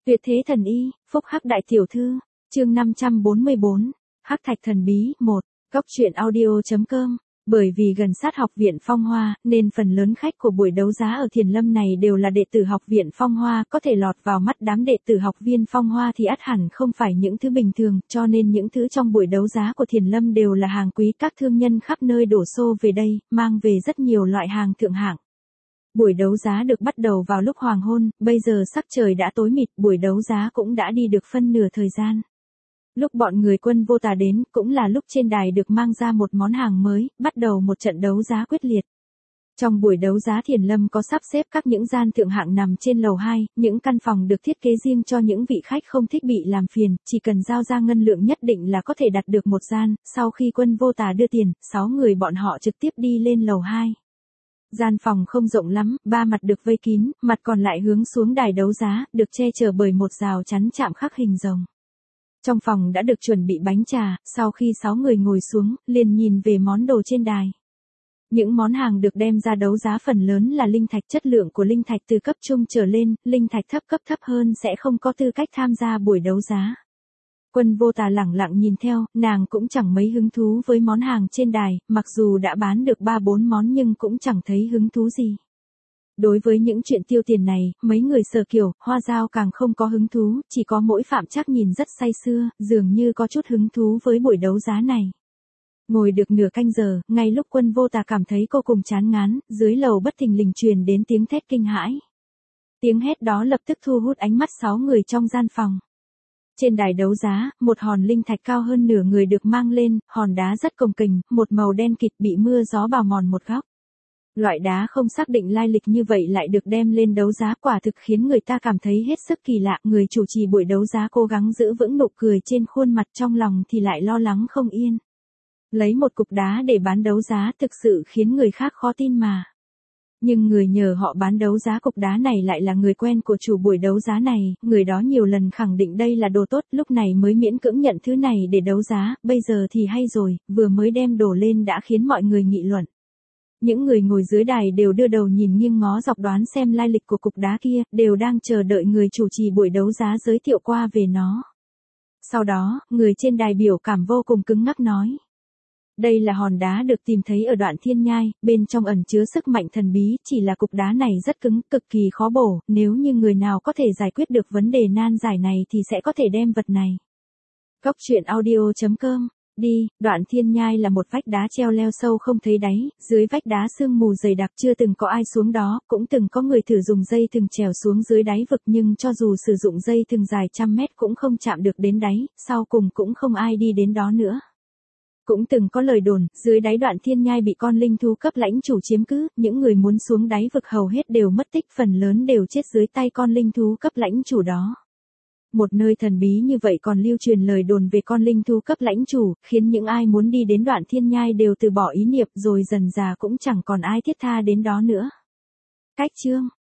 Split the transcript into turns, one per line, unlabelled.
Tuyệt thế thần y, phúc hắc đại tiểu thư, chương 544, hắc thạch thần bí, 1, góc truyện audio.com. Bởi vì gần sát học viện Phong Hoa, nên phần lớn khách của buổi đấu giá ở Thiền Lâm này đều là đệ tử học viện Phong Hoa, có thể lọt vào mắt đám đệ tử học viên Phong Hoa thì ắt hẳn không phải những thứ bình thường, cho nên những thứ trong buổi đấu giá của Thiền Lâm đều là hàng quý, các thương nhân khắp nơi đổ xô về đây, mang về rất nhiều loại hàng thượng hạng. Buổi đấu giá được bắt đầu vào lúc hoàng hôn, bây giờ sắc trời đã tối mịt, buổi đấu giá cũng đã đi được phân nửa thời gian. Lúc bọn người Quân Vô Tà đến, cũng là lúc trên đài được mang ra một món hàng mới, bắt đầu một trận đấu giá quyết liệt. Trong buổi đấu giá Thiền Lâm có sắp xếp các những gian thượng hạng nằm trên lầu 2, những căn phòng được thiết kế riêng cho những vị khách không thích bị làm phiền, chỉ cần giao ra ngân lượng nhất định là có thể đặt được một gian. Sau khi Quân Vô Tà đưa tiền, 6 người bọn họ trực tiếp đi lên lầu 2. Gian phòng không rộng lắm, 3 mặt được vây kín, mặt còn lại hướng xuống đài đấu giá, được che chở bởi một rào chắn chạm khắc hình rồng. Trong phòng đã được chuẩn bị bánh trà, sau khi 6 người ngồi xuống, liền nhìn về món đồ trên đài. Những món hàng được đem ra đấu giá phần lớn là linh thạch, chất lượng của linh thạch từ cấp trung trở lên, linh thạch cấp thấp hơn sẽ không có tư cách tham gia buổi đấu giá. Quân Vô Tà lẳng lặng nhìn theo, nàng cũng chẳng mấy hứng thú với món hàng trên đài, mặc dù đã bán được 3-4 món nhưng cũng chẳng thấy hứng thú gì. Đối với những chuyện tiêu tiền này, mấy người Sở Kiều, Hoa Dao càng không có hứng thú, chỉ có mỗi Phạm Trác nhìn rất say sưa, dường như có chút hứng thú với buổi đấu giá này. Ngồi được nửa canh giờ, ngay lúc Quân Vô Tà cảm thấy cô cùng chán ngán, dưới lầu bất thình lình truyền đến tiếng thét kinh hãi. Tiếng hét đó lập tức thu hút ánh mắt 6 người trong gian phòng. Trên đài đấu giá, một hòn linh thạch cao hơn nửa người được mang lên, hòn đá rất cồng kềnh, một màu đen kịt bị mưa gió bào mòn một góc. Loại đá không xác định lai lịch như vậy lại được đem lên đấu giá, quả thực khiến người ta cảm thấy hết sức kỳ lạ. Người chủ trì buổi đấu giá cố gắng giữ vững nụ cười trên khuôn mặt, trong lòng thì lại lo lắng không yên. Lấy một cục đá để bán đấu giá thực sự khiến người khác khó tin mà. Nhưng người nhờ họ bán đấu giá cục đá này lại là người quen của chủ buổi đấu giá này, người đó nhiều lần khẳng định đây là đồ tốt, lúc này mới miễn cưỡng nhận thứ này để đấu giá, bây giờ thì hay rồi, vừa mới đem đồ lên đã khiến mọi người nghị luận. Những người ngồi dưới đài đều đưa đầu nhìn nghiêng ngó dọc đoán xem lai lịch của cục đá kia, đều đang chờ đợi người chủ trì buổi đấu giá giới thiệu qua về nó. Sau đó, người trên đài biểu cảm vô cùng cứng ngắc nói. Đây là hòn đá được tìm thấy ở Đoạn Thiên Nhai, bên trong ẩn chứa sức mạnh thần bí, chỉ là cục đá này rất cứng, cực kỳ khó bổ, nếu như người nào có thể giải quyết được vấn đề nan giải này thì sẽ có thể đem vật này. Góc truyện audio.com. Đi, Đoạn Thiên Nhai là một vách đá treo leo sâu không thấy đáy, dưới vách đá sương mù dày đặc, chưa từng có ai xuống đó, cũng từng có người thử dùng dây thừng trèo xuống dưới đáy vực, nhưng cho dù sử dụng dây thừng dài trăm mét cũng không chạm được đến đáy, sau cùng cũng không ai đi đến đó nữa. Cũng từng có lời đồn, dưới đáy Đoạn Thiên Nhai bị con linh thú cấp lãnh chủ chiếm cứ, những người muốn xuống đáy vực hầu hết đều mất tích, phần lớn đều chết dưới tay con linh thú cấp lãnh chủ đó. Một nơi thần bí như vậy còn lưu truyền lời đồn về con linh thú cấp lãnh chủ, khiến những ai muốn đi đến Đoạn Thiên Nhai đều từ bỏ ý niệm, rồi dần dà cũng chẳng còn ai thiết tha đến đó nữa. Cách chương